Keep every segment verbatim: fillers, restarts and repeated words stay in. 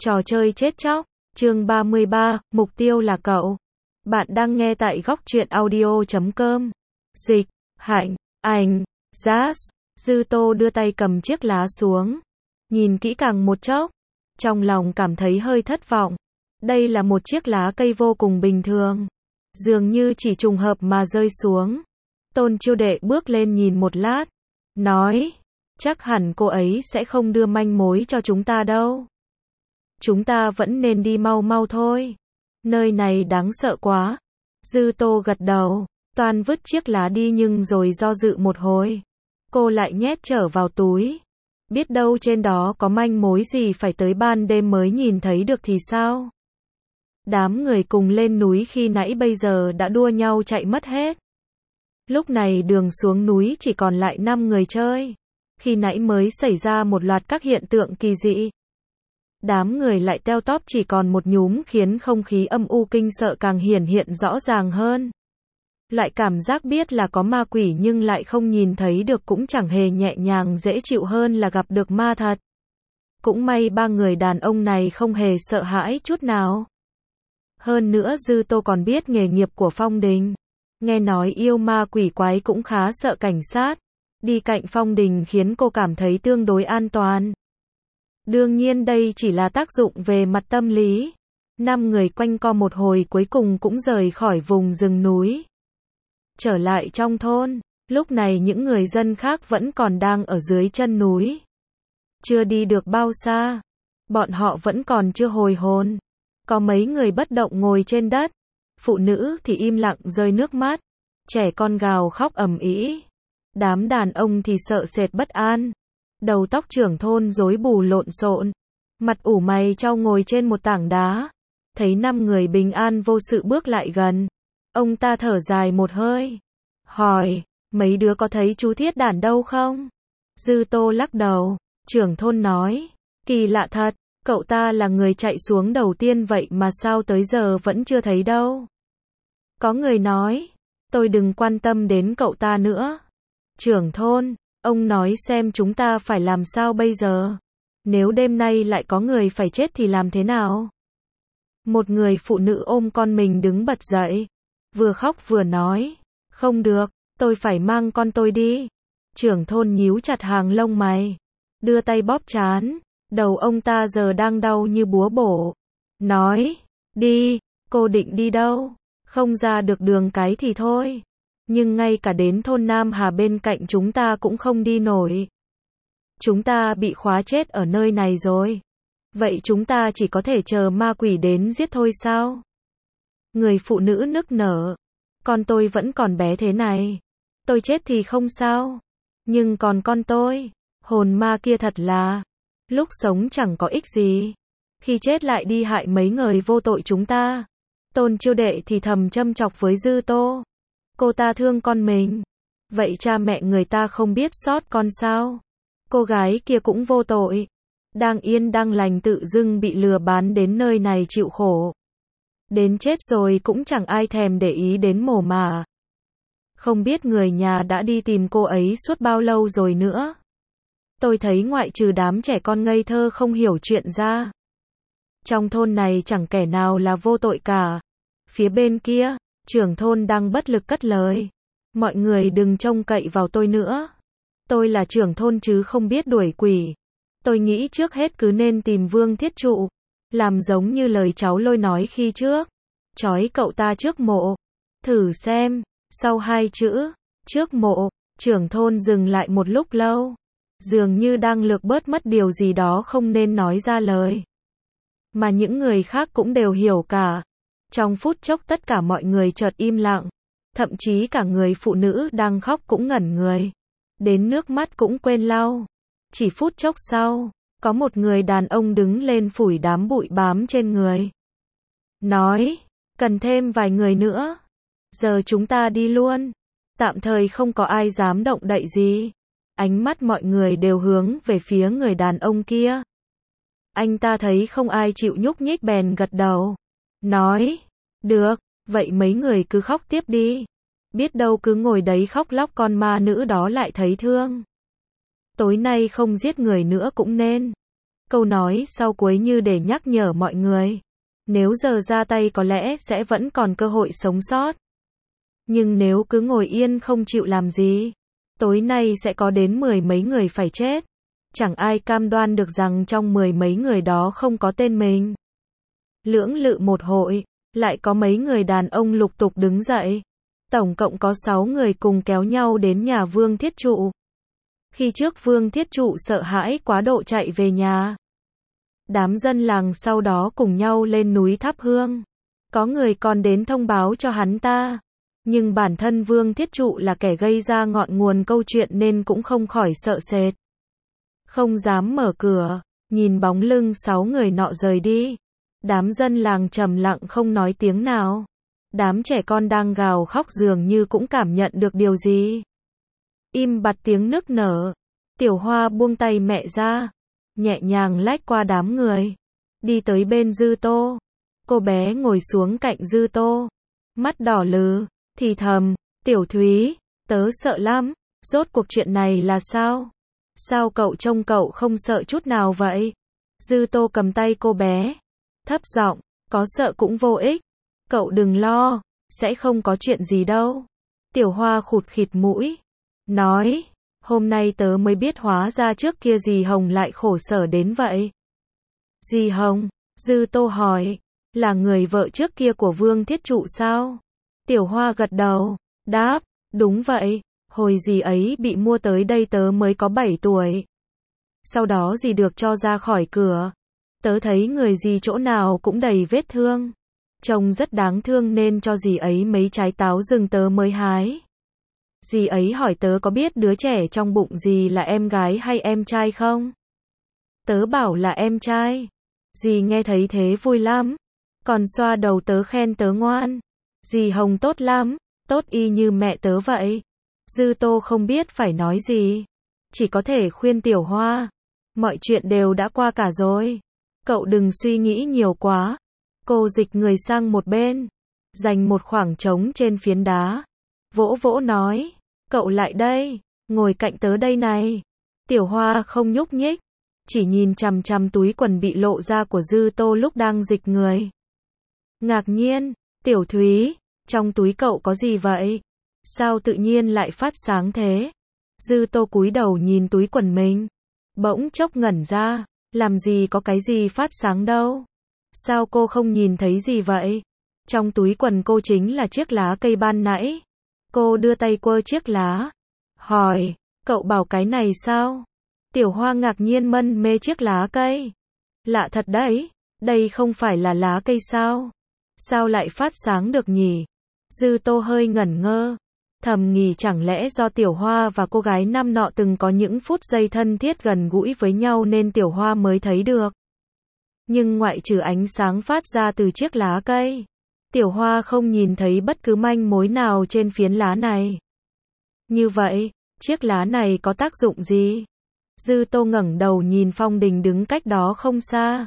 Trò chơi chết chóc, chương ba mươi ba, mục tiêu là cậu. Bạn đang nghe tại góc truyện audio chấm com. Dịch, Hạnh, Ảnh, Jazz. Dư Tô đưa tay cầm chiếc lá xuống. Nhìn kỹ càng một chốc. Trong lòng cảm thấy hơi thất vọng. Đây là một chiếc lá cây vô cùng bình thường. Dường như chỉ trùng hợp mà rơi xuống. Tôn Chiêu Đệ bước lên nhìn một lát. Nói, chắc hẳn cô ấy sẽ không đưa manh mối cho chúng ta đâu. Chúng ta vẫn nên đi mau mau thôi. Nơi này đáng sợ quá. Dư Tô gật đầu, toan vứt chiếc lá đi nhưng rồi do dự một hồi. Cô lại nhét trở vào túi. Biết đâu trên đó có manh mối gì phải tới ban đêm mới nhìn thấy được thì sao? Đám người cùng lên núi khi nãy bây giờ đã đua nhau chạy mất hết. Lúc này đường xuống núi chỉ còn lại năm người chơi. Khi nãy mới xảy ra một loạt các hiện tượng kỳ dị. Đám người lại teo tóp chỉ còn một nhúm khiến không khí âm u kinh sợ càng hiển hiện rõ ràng hơn. Loại cảm giác biết là có ma quỷ nhưng lại không nhìn thấy được cũng chẳng hề nhẹ nhàng dễ chịu hơn là gặp được ma thật. Cũng may ba người đàn ông này không hề sợ hãi chút nào. Hơn nữa Dư Tô còn biết nghề nghiệp của Phong Đình. Nghe nói yêu ma quỷ quái cũng khá sợ cảnh sát. Đi cạnh Phong Đình khiến cô cảm thấy tương đối an toàn. Đương nhiên đây chỉ là tác dụng về mặt tâm lý. Năm người quanh co một hồi cuối cùng cũng rời khỏi vùng rừng núi. Trở lại trong thôn, lúc này những người dân khác vẫn còn đang ở dưới chân núi. Chưa đi được bao xa, bọn họ vẫn còn chưa hồi hồn. Có mấy người bất động ngồi trên đất, phụ nữ thì im lặng rơi nước mắt, trẻ con gào khóc ầm ĩ. Đám đàn ông thì sợ sệt bất an. Đầu tóc trưởng thôn rối bù lộn xộn, mặt ủ mày chau ngồi trên một tảng đá. Thấy năm người bình an vô sự bước lại gần, ông ta thở dài một hơi, hỏi, mấy đứa có thấy chú Thiết Đản đâu không? Dư Tô lắc đầu, trưởng thôn nói, kỳ lạ thật, cậu ta là người chạy xuống đầu tiên vậy mà sao tới giờ vẫn chưa thấy đâu. Có người nói, tôi đừng quan tâm đến cậu ta nữa. Trưởng thôn, ông nói xem chúng ta phải làm sao bây giờ? Nếu đêm nay lại có người phải chết thì làm thế nào? Một người phụ nữ ôm con mình đứng bật dậy, vừa khóc vừa nói, không được, tôi phải mang con tôi đi. Trưởng thôn nhíu chặt hàng lông mày, đưa tay bóp trán, đầu ông ta giờ đang đau như búa bổ. Nói, đi, cô định đi đâu? Không ra được đường cái thì thôi. Nhưng ngay cả đến thôn Nam Hà bên cạnh chúng ta cũng không đi nổi. Chúng ta bị khóa chết ở nơi này rồi. Vậy chúng ta chỉ có thể chờ ma quỷ đến giết thôi sao? Người phụ nữ nức nở. Con tôi vẫn còn bé thế này. Tôi chết thì không sao. Nhưng còn con tôi, hồn ma kia thật là, lúc sống chẳng có ích gì. Khi chết lại đi hại mấy người vô tội chúng ta. Tôn Chiêu Đệ thì thầm châm chọc với Dư Tô. Cô ta thương con mình. Vậy cha mẹ người ta không biết xót con sao? Cô gái kia cũng vô tội. Đang yên đang lành tự dưng bị lừa bán đến nơi này chịu khổ. Đến chết rồi cũng chẳng ai thèm để ý đến mồ mả. Không biết người nhà đã đi tìm cô ấy suốt bao lâu rồi nữa. Tôi thấy ngoại trừ đám trẻ con ngây thơ không hiểu chuyện ra. Trong thôn này chẳng kẻ nào là vô tội cả. Phía bên kia, trưởng thôn đang bất lực cất lời. Mọi người đừng trông cậy vào tôi nữa. Tôi là trưởng thôn chứ không biết đuổi quỷ. Tôi nghĩ trước hết cứ nên tìm Vương Thiết Trụ. Làm giống như lời cháu Lôi nói khi trước. Trói cậu ta trước mộ. Thử xem. Sau hai chữ, trước mộ, trưởng thôn dừng lại một lúc lâu. Dường như đang lược bớt mất điều gì đó không nên nói ra lời. Mà những người khác cũng đều hiểu cả. Trong phút chốc tất cả mọi người chợt im lặng. Thậm chí cả người phụ nữ đang khóc cũng ngẩn người. Đến nước mắt cũng quên lau. Chỉ phút chốc sau, có một người đàn ông đứng lên phủi đám bụi bám trên người. Nói, cần thêm vài người nữa. Giờ chúng ta đi luôn. Tạm thời không có ai dám động đậy gì. Ánh mắt mọi người đều hướng về phía người đàn ông kia. Anh ta thấy không ai chịu nhúc nhích bèn gật đầu. Nói, được, vậy mấy người cứ khóc tiếp đi. Biết đâu cứ ngồi đấy khóc lóc con ma nữ đó lại thấy thương. Tối nay không giết người nữa cũng nên. Câu nói sau cuối như để nhắc nhở mọi người. Nếu giờ ra tay có lẽ sẽ vẫn còn cơ hội sống sót. Nhưng nếu cứ ngồi yên không chịu làm gì, tối nay sẽ có đến mười mấy người phải chết. Chẳng ai cam đoan được rằng trong mười mấy người đó không có tên mình. Lưỡng lự một hội, lại có mấy người đàn ông lục tục đứng dậy. Tổng cộng có sáu người cùng kéo nhau đến nhà Vương Thiết Trụ. Khi trước Vương Thiết Trụ sợ hãi quá độ chạy về nhà. Đám dân làng sau đó cùng nhau lên núi thắp hương. Có người còn đến thông báo cho hắn ta. Nhưng bản thân Vương Thiết Trụ là kẻ gây ra ngọn nguồn câu chuyện nên cũng không khỏi sợ sệt. Không dám mở cửa, nhìn bóng lưng sáu người nọ rời đi. Đám dân làng trầm lặng không nói tiếng nào. Đám trẻ con đang gào khóc dường như cũng cảm nhận được điều gì. Im bặt tiếng nức nở. Tiểu Hoa buông tay mẹ ra, nhẹ nhàng lách qua đám người, đi tới bên Dư Tô. Cô bé ngồi xuống cạnh Dư Tô, mắt đỏ lừ, thì thầm, Tiểu Thúy, tớ sợ lắm, rốt cuộc chuyện này là sao? Sao cậu trông cậu không sợ chút nào vậy? Dư Tô cầm tay cô bé, thấp giọng, có sợ cũng vô ích, cậu đừng lo, sẽ không có chuyện gì đâu. Tiểu Hoa khụt khịt mũi, nói, hôm nay tớ mới biết hóa ra trước kia dì Hồng lại khổ sở đến vậy. Dì Hồng, Dư Tô hỏi, là người vợ trước kia của Vương Thiết Trụ sao? Tiểu Hoa gật đầu, đáp, đúng vậy, hồi dì ấy bị mua tới đây tớ mới có bảy tuổi. Sau đó dì được cho ra khỏi cửa. Tớ thấy người dì chỗ nào cũng đầy vết thương. Trông rất đáng thương nên cho dì ấy mấy trái táo rừng tớ mới hái. Dì ấy hỏi tớ có biết đứa trẻ trong bụng dì là em gái hay em trai không? Tớ bảo là em trai. Dì nghe thấy thế vui lắm. Còn xoa đầu tớ khen tớ ngoan. Dì Hồng tốt lắm, tốt y như mẹ tớ vậy. Dư Tô không biết phải nói gì. Chỉ có thể khuyên Tiểu Hoa. Mọi chuyện đều đã qua cả rồi. Cậu đừng suy nghĩ nhiều quá. Cô dịch người sang một bên. Dành một khoảng trống trên phiến đá. Vỗ vỗ nói. Cậu lại đây. Ngồi cạnh tớ đây này. Tiểu Hoa không nhúc nhích. Chỉ nhìn chằm chằm túi quần bị lộ ra của Dư Tô lúc đang dịch người. Ngạc nhiên. Tiểu Thúy. Trong túi cậu có gì vậy? Sao tự nhiên lại phát sáng thế? Dư Tô cúi đầu nhìn túi quần mình. Bỗng chốc ngẩn ra. Làm gì có cái gì phát sáng đâu? Sao cô không nhìn thấy gì vậy? Trong túi quần cô chính là chiếc lá cây ban nãy. Cô đưa tay quơ chiếc lá. Hỏi, cậu bảo cái này sao? Tiểu Hoa ngạc nhiên mân mê chiếc lá cây. Lạ thật đấy, đây không phải là lá cây sao? Sao lại phát sáng được nhỉ? Dư Tô hơi ngẩn ngơ. Thầm nghĩ chẳng lẽ do Tiểu Hoa và cô gái năm nọ từng có những phút giây thân thiết gần gũi với nhau nên Tiểu Hoa mới thấy được. Nhưng ngoại trừ ánh sáng phát ra từ chiếc lá cây, Tiểu Hoa không nhìn thấy bất cứ manh mối nào trên phiến lá này. Như vậy, chiếc lá này có tác dụng gì? Dư Tô ngẩng đầu nhìn Phong Đình đứng cách đó không xa.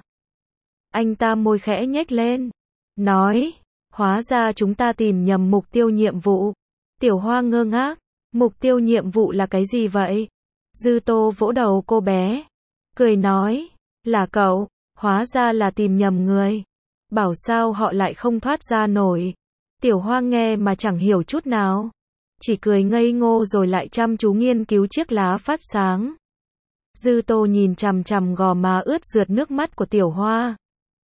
Anh ta môi khẽ nhếch lên, nói, hóa ra chúng ta tìm nhầm mục tiêu nhiệm vụ. Tiểu Hoa ngơ ngác, mục tiêu nhiệm vụ là cái gì vậy? Dư Tô vỗ đầu cô bé, cười nói, là cậu, hóa ra là tìm nhầm người. Bảo sao họ lại không thoát ra nổi. Tiểu Hoa nghe mà chẳng hiểu chút nào. Chỉ cười ngây ngô rồi lại chăm chú nghiên cứu chiếc lá phát sáng. Dư Tô nhìn chằm chằm gò má ướt rượt nước mắt của Tiểu Hoa.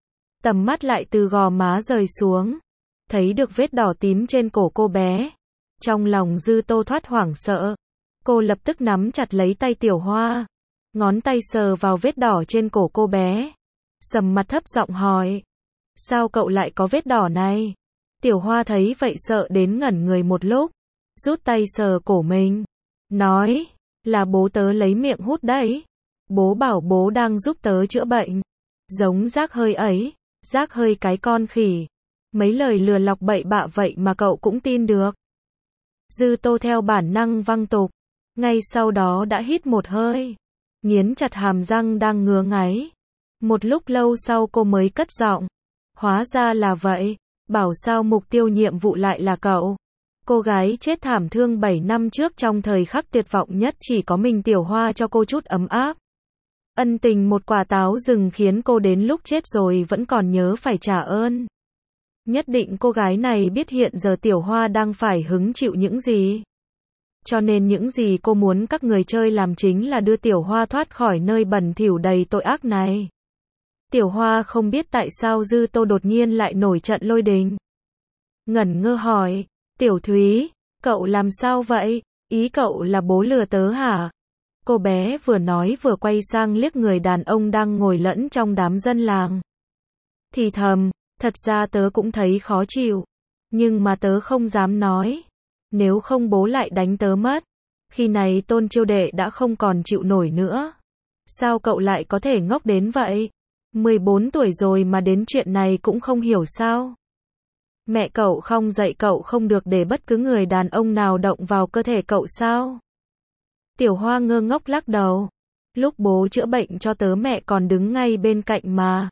Tầm mắt lại từ gò má rời xuống. Thấy được vết đỏ tím trên cổ cô bé. Trong lòng Dư Tô thoát hoảng sợ. Cô lập tức nắm chặt lấy tay Tiểu Hoa. Ngón tay sờ vào vết đỏ trên cổ cô bé. Sầm mặt thấp giọng hỏi. Sao cậu lại có vết đỏ này? Tiểu Hoa thấy vậy sợ đến ngẩn người một lúc. Rút tay sờ cổ mình. Nói. Là bố tớ lấy miệng hút đấy. Bố bảo bố đang giúp tớ chữa bệnh. Giống rác hơi ấy. Rác hơi cái con khỉ. Mấy lời lừa lọc bậy bạ vậy mà cậu cũng tin được. Dư Tô theo bản năng văng tục. Ngay sau đó đã hít một hơi. Nghiến chặt hàm răng đang ngứa ngáy. Một lúc lâu sau cô mới cất giọng. Hóa ra là vậy. Bảo sao mục tiêu nhiệm vụ lại là cậu. Cô gái chết thảm thương bảy năm trước trong thời khắc tuyệt vọng nhất chỉ có mình Tiểu Hoa cho cô chút ấm áp. Ân tình một quả táo rừng khiến cô đến lúc chết rồi vẫn còn nhớ phải trả ơn. Nhất định cô gái này biết hiện giờ Tiểu Hoa đang phải hứng chịu những gì. Cho nên những gì cô muốn các người chơi làm chính là đưa Tiểu Hoa thoát khỏi nơi bẩn thỉu đầy tội ác này. Tiểu Hoa không biết tại sao Dư Tô đột nhiên lại nổi trận lôi đình. Ngẩn ngơ hỏi, Tiểu Thúy, cậu làm sao vậy? Ý cậu là bố lừa tớ hả? Cô bé vừa nói vừa quay sang liếc người đàn ông đang ngồi lẫn trong đám dân làng. Thì thầm, thật ra tớ cũng thấy khó chịu. Nhưng mà tớ không dám nói. Nếu không bố lại đánh tớ mất. Khi này Tôn Chiêu Đệ đã không còn chịu nổi nữa. Sao cậu lại có thể ngốc đến vậy? mười bốn tuổi rồi mà đến chuyện này cũng không hiểu sao? Mẹ cậu không dạy cậu không được để bất cứ người đàn ông nào động vào cơ thể cậu sao? Tiểu Hoa ngơ ngốc lắc đầu. Lúc bố chữa bệnh cho tớ mẹ còn đứng ngay bên cạnh mà.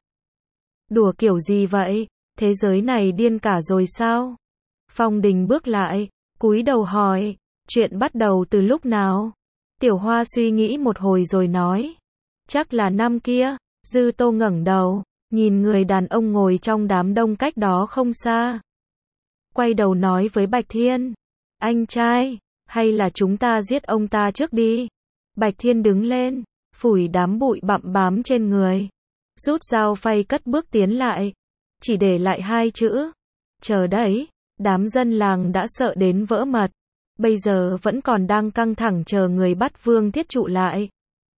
Đùa kiểu gì vậy? Thế giới này điên cả rồi sao? Phong Đình bước lại, cúi đầu hỏi, chuyện bắt đầu từ lúc nào? Tiểu Hoa suy nghĩ một hồi rồi nói, chắc là năm kia. Dư Tô ngẩng đầu, nhìn người đàn ông ngồi trong đám đông cách đó không xa. Quay đầu nói với Bạch Thiên, anh trai, hay là chúng ta giết ông ta trước đi. Bạch Thiên đứng lên, phủi đám bụi bặm bám trên người, rút dao phay cất bước tiến lại, chỉ để lại hai chữ, chờ đấy. Đám dân làng đã sợ đến vỡ mật, bây giờ vẫn còn đang căng thẳng chờ người bắt Vương Thiết Trụ lại.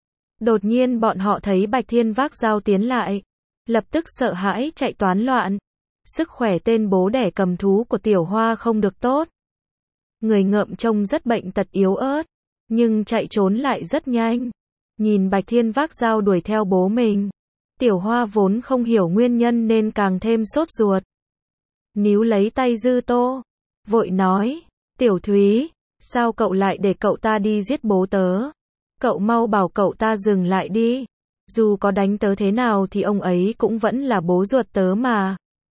Đột nhiên bọn họ thấy Bạch Thiên vác dao tiến lại, lập tức sợ hãi chạy toán loạn. Sức khỏe tên bố đẻ cầm thú của Tiểu Hoa không được tốt. Người ngợm trông rất bệnh tật yếu ớt, nhưng chạy trốn lại rất nhanh. Nhìn Bạch Thiên vác dao đuổi theo bố mình, Tiểu Hoa vốn không hiểu nguyên nhân nên càng thêm sốt ruột. Níu lấy tay Dư Tô, vội nói, Tiểu Thúy, sao cậu lại để cậu ta đi giết bố tớ? Cậu mau bảo cậu ta dừng lại đi. Dù có đánh tớ thế nào thì ông ấy cũng vẫn là bố ruột tớ mà.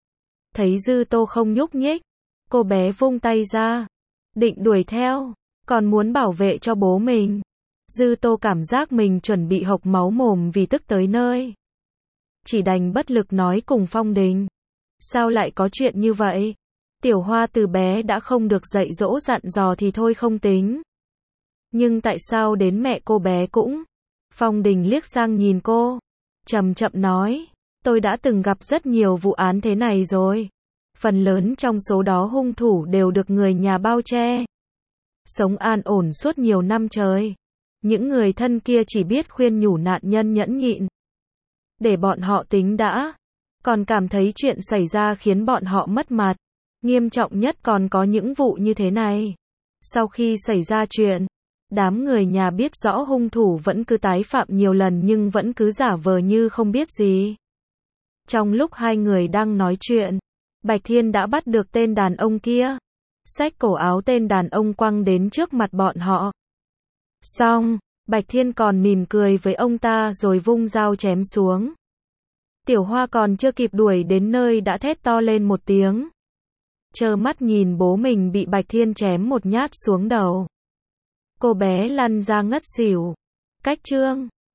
Thấy Dư Tô không nhúc nhích, cô bé vung tay ra, định đuổi theo, còn muốn bảo vệ cho bố mình. Dư Tô cảm giác mình chuẩn bị hộc máu mồm vì tức tới nơi. Chỉ đành bất lực nói cùng Phong Đình, sao lại có chuyện như vậy? Tiểu Hoa từ bé đã không được dạy dỗ dặn dò thì thôi không tính. Nhưng tại sao đến mẹ cô bé cũng? Phong Đình liếc sang nhìn cô, chậm chậm nói, tôi đã từng gặp rất nhiều vụ án thế này rồi. Phần lớn trong số đó hung thủ đều được người nhà bao che. Sống an ổn suốt nhiều năm trời. Những người thân kia chỉ biết khuyên nhủ nạn nhân nhẫn nhịn. Để bọn họ tính đã. Còn cảm thấy chuyện xảy ra khiến bọn họ mất mặt. Nghiêm trọng nhất còn có những vụ như thế này. Sau khi xảy ra chuyện, đám người nhà biết rõ hung thủ vẫn cứ tái phạm nhiều lần nhưng vẫn cứ giả vờ như không biết gì. Trong lúc hai người đang nói chuyện, Bạch Thiên đã bắt được tên đàn ông kia. Xách cổ áo tên đàn ông quăng đến trước mặt bọn họ. Xong, Bạch Thiên còn mỉm cười với ông ta rồi vung dao chém xuống. Tiểu Hoa còn chưa kịp đuổi đến nơi đã thét to lên một tiếng. Trơ mắt nhìn bố mình bị Bạch Thiên chém một nhát xuống đầu. Cô bé lăn ra ngất xỉu. Cách chương